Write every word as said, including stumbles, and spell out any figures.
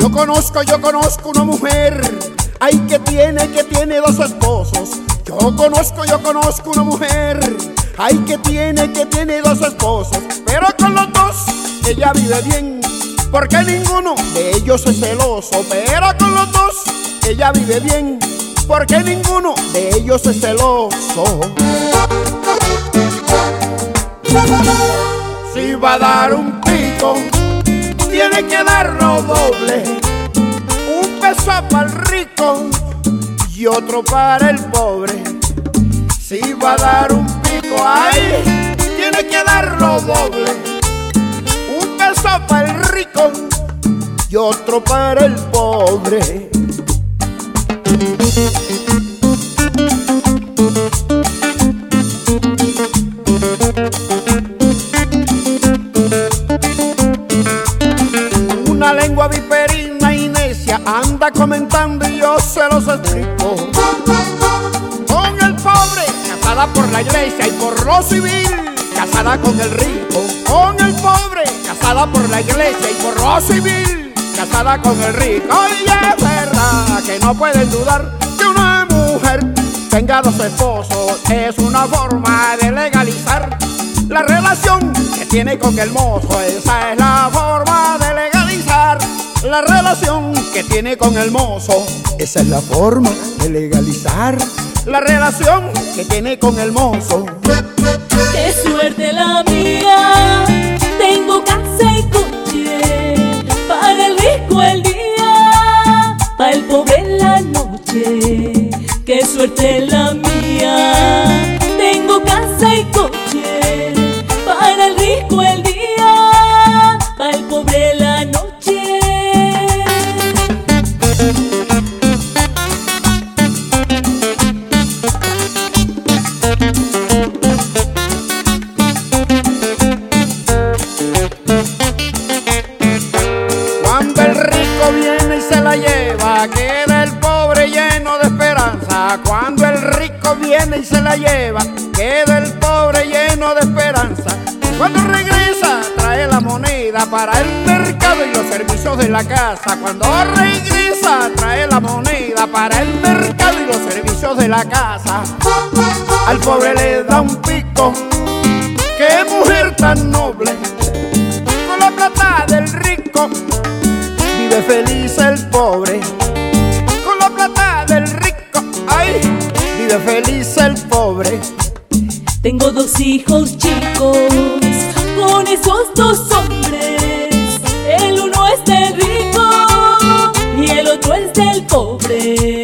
Yo conozco, yo conozco una mujer, ay, que tiene, que tiene dos esposos. Yo conozco, yo conozco una mujer, ay, que tiene, que tiene dos esposos. Pero con los dos ella vive bien, porque ninguno de ellos es celoso. Pero con los dos ella vive bien, porque ninguno de ellos es celoso. Si va a dar un pico, tiene que darlo doble. Un peso para el rico y otro para el pobre. Si va a dar un pico, ay, tiene que darlo doble. Un peso para el rico y otro para el pobre. Una lengua viperina y necia anda comentando y yo se los explico. Con el pobre, casada por la iglesia y por lo civil, casada con el rico. Con el pobre, casada por la iglesia y por lo civil, casada con el rico. Y es verdad que no pueden dudar que una mujer tenga dos esposos. Es una forma de legalizar la relación que tiene con el mozo. Esa es la forma de legalizar la relación que tiene con el mozo. Esa es la forma de legalizar la relación que tiene con el mozo. Qué suerte la mía, tengo casa y coche, para el rico el día, para el pobre la noche. Qué suerte la mía, tengo casa y coche, para el rico el día, para el pobre la noche. Cuando el rico viene y se la lleva, queda el pobre lleno de esperanza. Cuando el rico viene y se la lleva, queda el pobre lleno de esperanza. Cuando regresa trae la moneda para el mercado y los servicios de la casa. Cuando regresa trae la moneda para el mercado y los servicios de la casa. Al pobre le da un pico, qué mujer tan noble. Con la plata del rico vive feliz el pobre. Con la plata del rico, ay, vive feliz el pobre. Tengo dos hijos chicos, con esos dos hombres. El uno es del rico y el otro es del pobre.